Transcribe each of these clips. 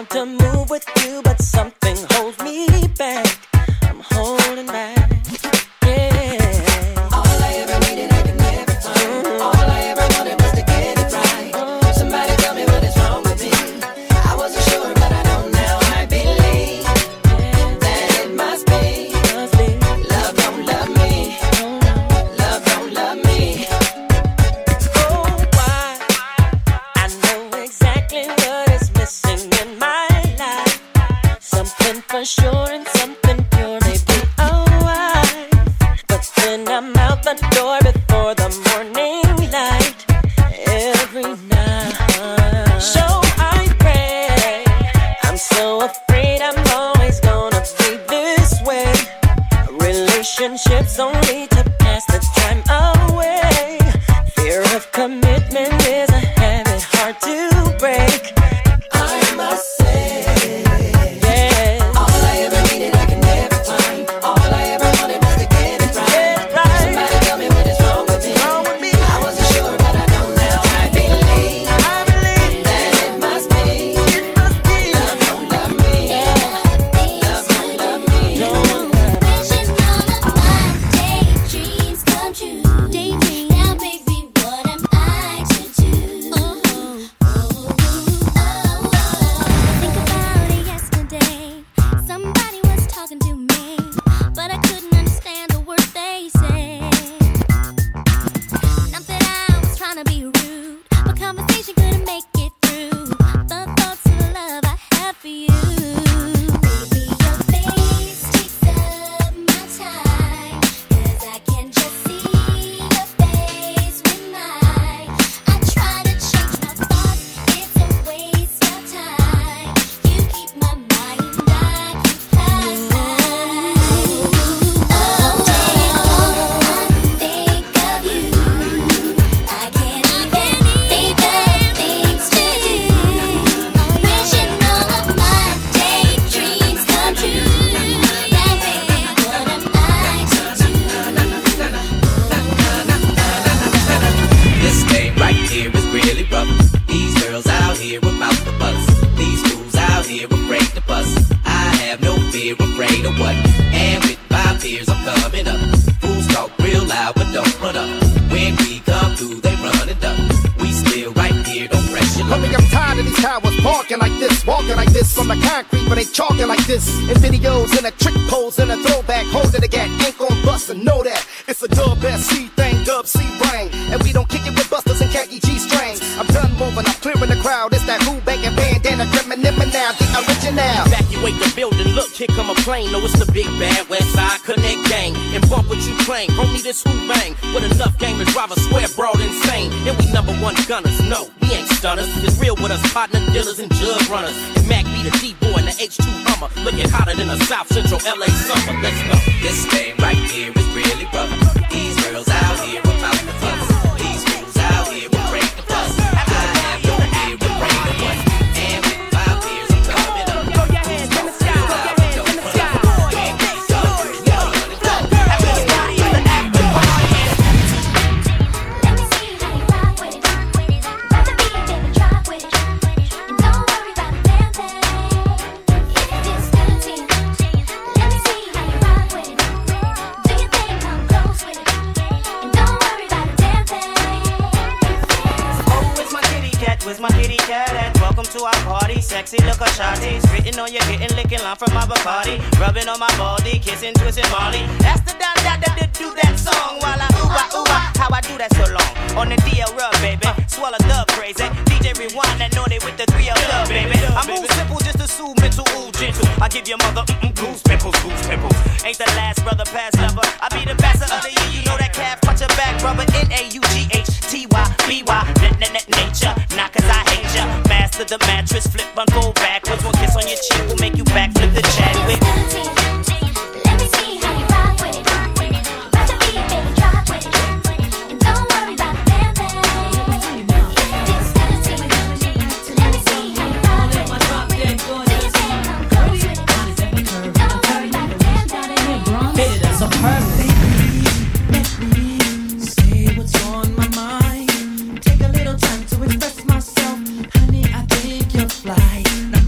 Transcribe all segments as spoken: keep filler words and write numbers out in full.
to move with you, but something holds me back. I'm holding back. Yeah. All I ever needed, I could never find. Mm-hmm. All I ever wanted was to get it right. Mm-hmm. Somebody tell me what is wrong with me. I wasn't sure, but I know now. I believe yeah. that it must be. Must be. Love don't love me. Mm-hmm. Love don't love me. Oh, why? I know exactly what is missing in my life. Something for sure and something pure, maybe a wife. But then I'm out the door before the morning light every night. So I pray. I'm so afraid I'm always gonna be this way. Relationships only to pass the time away. Fear of commitment is a habit hard to break. I must say, Yeah. all I ever needed, I could never find. All I ever wanted was to get it right. Get it right. Somebody tell me what is wrong with me. Wrong with me. I wasn't sure, but I know now. I believe I believe that it must be. it must be. Love don't love me. Love don't love me. Wishing all of my daydreams come true. Daydream. Now, baby, what am I to do? Oh, oh, oh, oh. Think about it yesterday. Somebody was talking to me, but I couldn't understand the words they said. Not that I was trying to be rude, but conversation couldn't make it through. The thoughts of love I have for you. Baby, your face takes up my time, 'cause I can just see your face with mine. I try to change my thoughts, it's a waste of time. You keep my mind occupied. All day long I think of you. I can't even think of things to do. Wishing all of my daydreams come true. Now, baby, what am I to do? This game right here is really rough. These girls out here about the bus. These fools out here afraid to bust. I have no fear, afraid of what? And with my peers I'm coming up. Fools talk real loud but don't run up. When we come through they run it up. We still right here, don't press your luck. Homie, I'm tired of these cowards parking like this, walking like this on the concrete, but they chalking like this. In videos, in a trick pose, in a throwback, holding the gap, ain't gon' bust and know that. It's a dub S C thing, dub C brain, and we don't kick it with busters and khaki G strings. I'm done moving, I'm clearing the crowd. It's that who banging bandana, grimming now, the original. Evacuate the building, look, here come a plane. No, it's the big bad West Side Connect gang. And bump what you claim, homie, this who bang. With enough game to drive a square broad insane. And we number one gunners, no, we ain't stunners. It's real with us, partner dealers and jug runners. And Mac be the D-boy and the H two Hummer. Looking hotter than a South Central L A summer, let's go. This game right here is really rough. These girls out here about the fuss. These fools out here afraid to bust. I have no fear, afraid of what? And with five years I'm coming up. Throw your hands in the sky, throw your hands in the sky. When we come through, we run it up. Everybody in the after party. Let me see how you rock with it. About to be a baby, drop with it. And don't worry about a damn thing. If it's good to you, let me see how you rock with it. Do your thing, come close with it. And don't worry about a damn thing. Oh, it's my kitty cat, where's my kitty cat at? Welcome to our party, sexy look of shawty. Spitting on your kitten, licking line from my Bacardi. Rubbing on my baldy, kissing, twisting Molly. That's the down that that do that song while I ooh ah ooh ah. How I do that so long? On the D L rub, baby. Swallow the crazy. D J rewind that naughty with the three L love, baby. I move simple just to soothe mental, ooh gentle. I give your mother mm-mm, goose pimples, goose pimples. Ain't the last brother, past lover. I be the best of the year, you know that calf. Watch your back, brother. N A U G H T Y B Y. Net net net nature, not 'cause I hate ya. Master the mattress, flip, unfold backwards. One kiss on your cheek will make you backflip the Chadwick. Let me see how you rock with it. About to be a baby, drop with it. And don't worry about a damn thing. If it's good to you, let me see how you rock with it. Do your thing, come close with it. And don't worry about a damn thing. Hey, that's a perfect. Say what's on my mind. Take a little time to express myself. Honey, I think you're fly.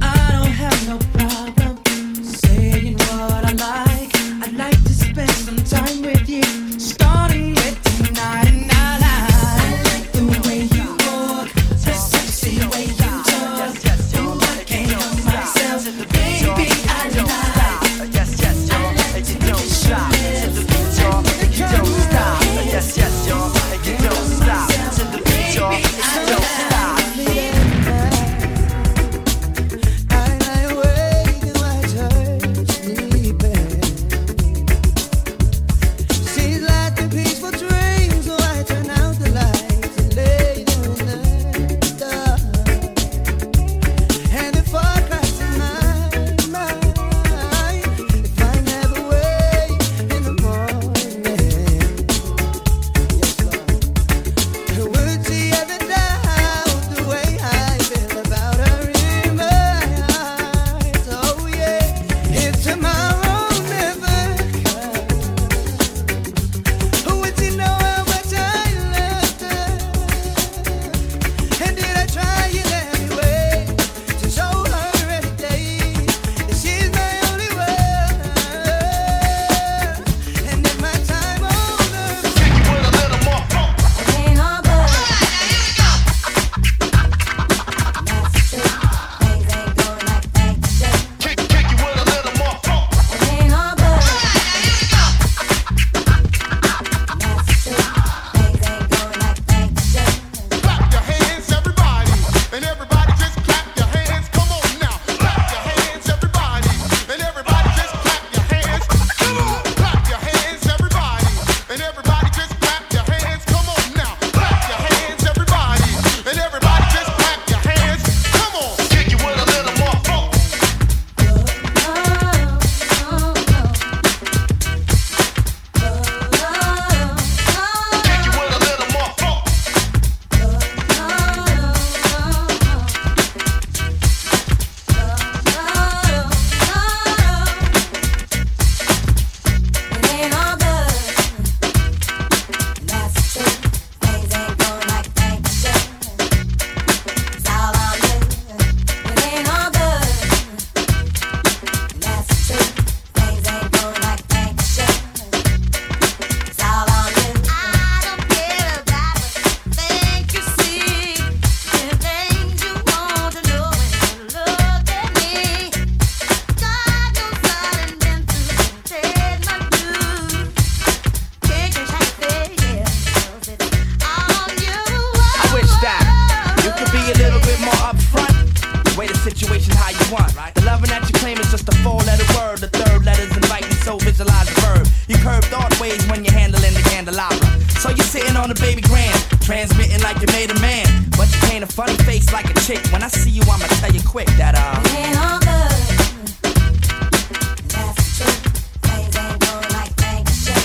always when you're handling the candelabra. So you're sitting on the baby grand, transmitting like you made a man. But you paint a funny face like a chick. When I see you, I'ma tell you quick that uh it ain't all good. That's the truth. Things ain't going like things should.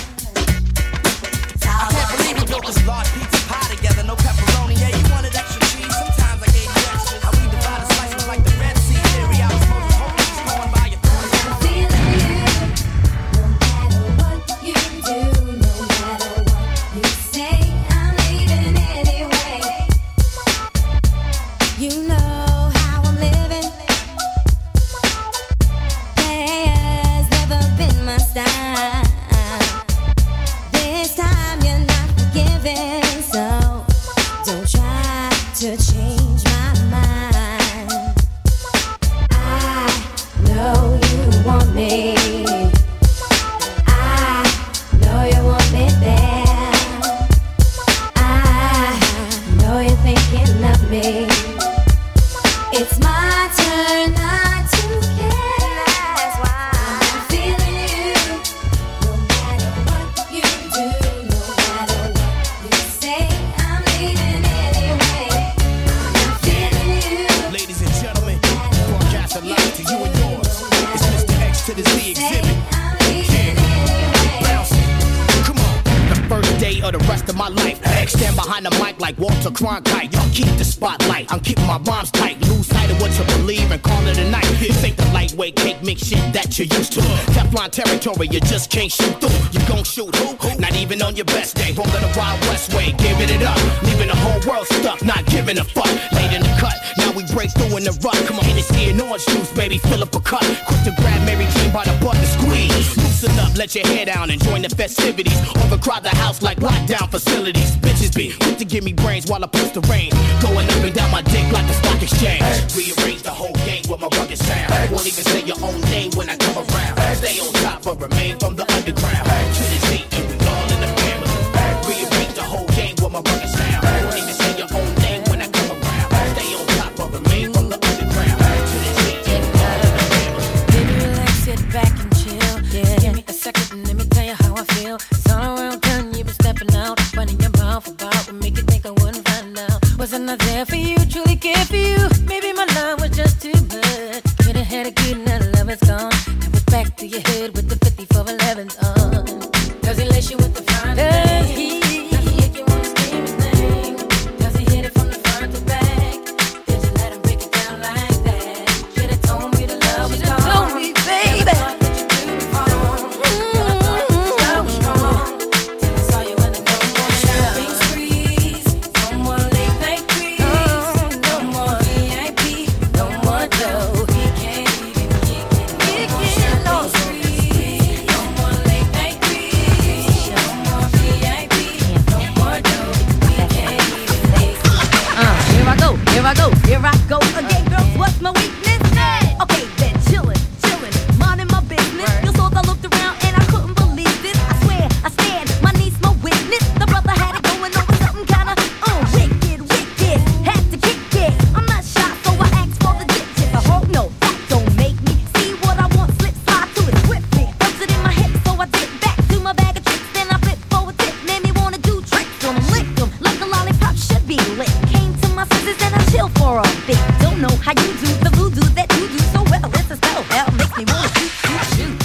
I can't believe we built this large pizza pie together, no pepperoni. Yeah, you wanted extra cheese. Sometimes I gave you extra. How we divided slices like the Red Sea theory. I was supposed to hold these going by your throat. I'm feeling you. No matter what you do, no matter what you say, I'm leaving anyway. You know how I'm living. Play has never been my style. This time you're not forgiving, so don't try to change my mind. I know you want me. I know you want me there. I know you're thinking of me. It's my turn not to care. That's why I'm feeling you. No matter what you do, no matter what you say, I'm leaving anyway. I'm feeling you. Ladies and gentlemen, broadcast a light to you and yours. It's Mister X to the Z exhibit. I'm leaving anyway. Bounce it. Come on. The first day of the rest of my life. X stand behind the mic like Walter Cronkite. Y'all keep the spotlight. I'm keeping my rhymes tight. Lose sight of what you believe and call it a night. This ain't the lightweight cake mix shit that you're used to. Teflon territory, you just can't shoot through. You gon' shoot who? Not even on your best day. Rolling the Wild West way, giving it up. Leaving the whole world stuck, not giving a fuck. Late in the cut, now we break through in the rut. Come on, Hennessy and orange juice, baby, fill up a cup. Quick to grab Mary Jane by the butt and squeeze. Loosen up, let your hair down and join the festivities. Overcrowd the house like lockdown facilities. Bitches be quick to give me brains while I push the rain. Going up and down my dick like the stock exchange. Rearrange the whole game with my rugged sound. Won't even say your own name when I come around. Stay on top but remain from the underground. To the Z and we all in the family. Rearrange the whole game with my rugged sound. Won't even say your own name when I come around. Stay on top but remain from the underground. To the Z and we all in the family. Baby, relax, sit back and chill. Yeah. Give me a second and let me tell you how I feel. It's all around done, you've been stepping out. Running your mouth about what make you think I wouldn't find out. Was I not there for you, truly care for you? Maybe my love was just too much. Could've had a good night, love is gone. Now it's back to your head with the fifty-four elevens on. Does he lace you with the fine Does he? Does he make you wanna scream his name? Does he hit it from the front to back? Did you let him break it down like that? Should've told me the love was gone. Told me, baby. Here I go, here I go again, girls. What's my weakness? Okay, then chillin', chillin', minding my business. You saw I looked around and I couldn't believe this. I swear, I stand, my niece, my witness. The brother had it going over something kinda uh, wicked, wicked. Had to kick it. I'm not shy, so I asked for the digits. I hope no, that don't make me see what I want. Slip slide to it swiftly. Felt it in my hip, so I dip back to my bag of tricks. Then I flip forward, tip, made me wanna do tricks on 'em, lick 'em like a lollipop should be lit. Came to my senses and I chill for a bit. Don't know how you do the voodoo that you do so well. It's a spell, hell makes me wanna shoot, shoot, shoot.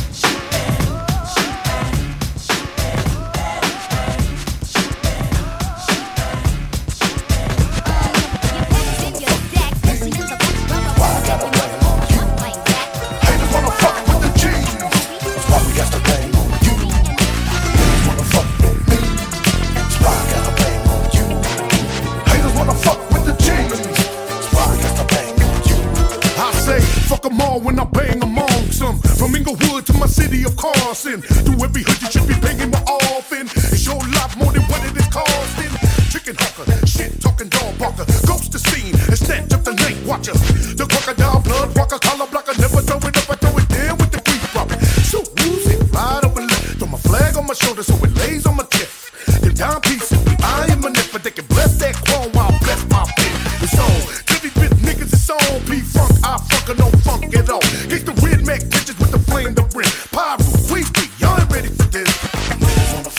Haters wanna fuck with the G's. That's why we got to bang on you. Haters wanna fuck with me. That's why I gotta bang on you. Haters wanna fuck with the G's. That's why I got to bang on you. I say, fuck them all when I bang among some. From Inglewood to my city of Carson. Through every hood you should be banging more often. It's your lot more than what it is costing. Chicken hawker, shit talking dog barker. Ghost the scene and snatch up the night watcher. The crocodile blood walker, collar blocker. Never throw it up, I throw it down with the creep robber. So woozy, right over left. Throw my flag on my shoulder so it lays on my chest. Them down pieces, I am a neck, but they can bless that chrome while I bless my pit. It's on. To these bitch niggas, it's on. P-Funk, I fuck or no funk at all. Get the red Mac bitches with the flame to brim. Pyro, we be, y'all ain't ready for this. Haters wanna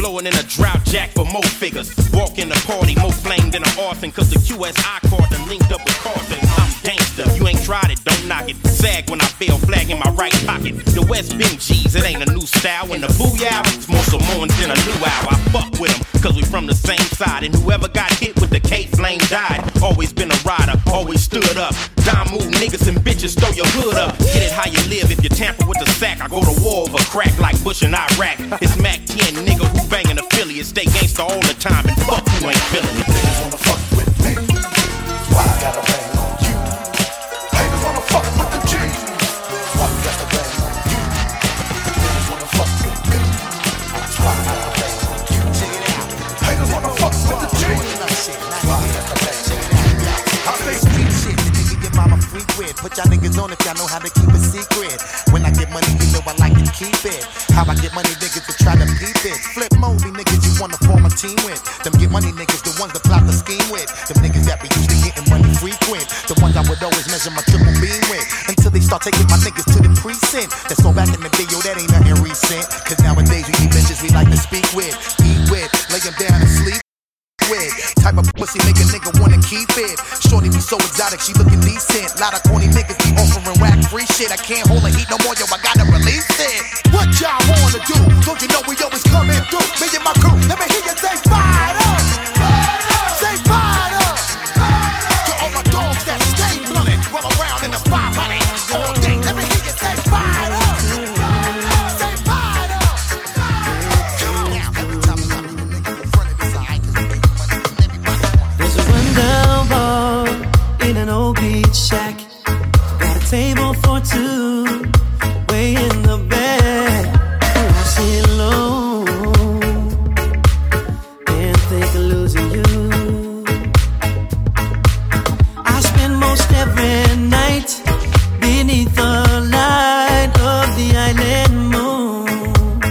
blowing in a drought jack for more figures. Walk in the party, more flame than an orphan. Cause the Q S I caught and linked up with Carson. I'm gangster, you ain't tried it, don't knock it. Sag when I feel flag in my right pocket. The West Benjis, it ain't a new style. When the booyah, it's more Samoans than a luau. I fuck with them, cause we from the same side. And whoever got hit with the K-flame died. Always been a rider, always stood up. Dime move niggas and bitches, throw your hood up. Get it how you live, if you tamper with the sack. I go to war over crack like Bush and Iraq. It's Mac ten nigga who banging affiliates. Stay gangsta all the time and fuck who ain't feeling it. Niggas wanna fuck with me. Why I gotta bang on you? Haters wanna fuck with the G. Why we gotta bang on you? Niggas wanna fuck with me. Why I gotta bang on you? Haters wanna fuck with the G. Why I gotta bang on you? I say street shit, the nigga your mama freak with. Put y'all niggas on if y'all know how to keep it secret. When I get money, you know I like to keep it. How I get money, niggas to try to peep it. Flip Moby, niggas you wanna form a team with. Them get money niggas, the ones that plot the scheme with. Them niggas that be used to getting money frequent. The ones I would always measure my triple beam with. Until they start taking my niggas to the precinct. That's all back in the day, yo, that ain't nothing recent. Cause nowadays we need bitches we like to speak with, eat with, lay them down and sleep with. Type of pussy make a nigga wanna keep it. Shorty be so exotic, she looking decent. Lot of corny niggas be offering whack free shit. I can't hold a heat no more, yo, I gotta release it. What y'all wanna do? Don't you know we always coming through? Me and my crew, let me hear you say fired up. Say fired up. To all my dogs that stay blunted, roll around in the five hundred all day. Let me hear you say fired up. Say fired up. Come on now, every time I'm running, the nigga in front of this eye, 'cause we make money from everybody. There's a rundown bar in an old beach shack. Got a table for two, way in the back. I sit alone and think of losing you. I spend most every night beneath the light of the island moon.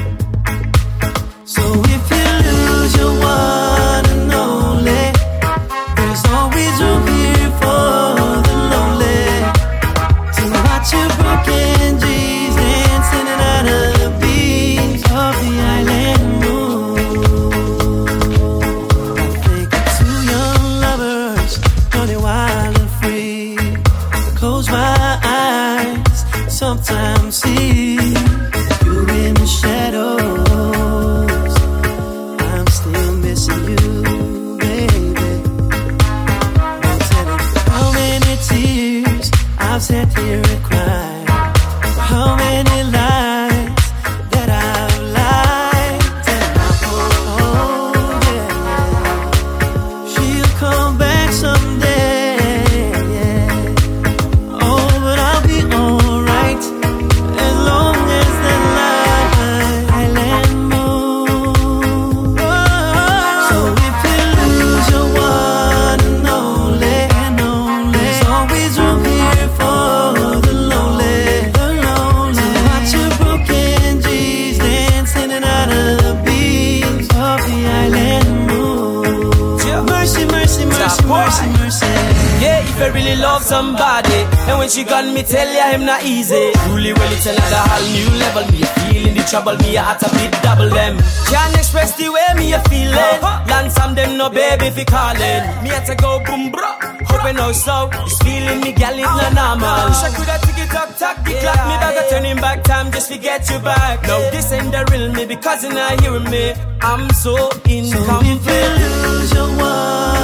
So if you lose your one and only, there's always room here for the lonely. To watch your broken dreams dancing out of the beams of the island moon. I think of two young lovers running wild and free. Close my eyes, sometimes see you in the shadows. I'm still missing you, baby. Don't tell me how many tears I've sat here and cried. How many lies that I've lied. And I thought, oh yeah, she'll come back someday. Yeah. Oh, but I'll be alright as long as the island moon. So if you lose your one and only, there's always room here for the lonely. The lonely. To watch your broken dreams dancing out of the beams of the island moon. Mercy, mercy, mercy, mercy, mercy. Yeah, if you really love somebody, and when she gone, me tell ya him not easy. Really, really tell her the whole new level. Me a feeling the trouble, me a at a bit double them. Can't express the way me a feeling. Land some them no baby fi calling. Me had to go boom bro. Hoping no so, this feeling me gal is not normal. Wish I coulda take it up, tack the clock. Me back a turning back time just to get you back. No, this ain't the real me because you're not hearing me. I'm so incomplete. So if you lose your one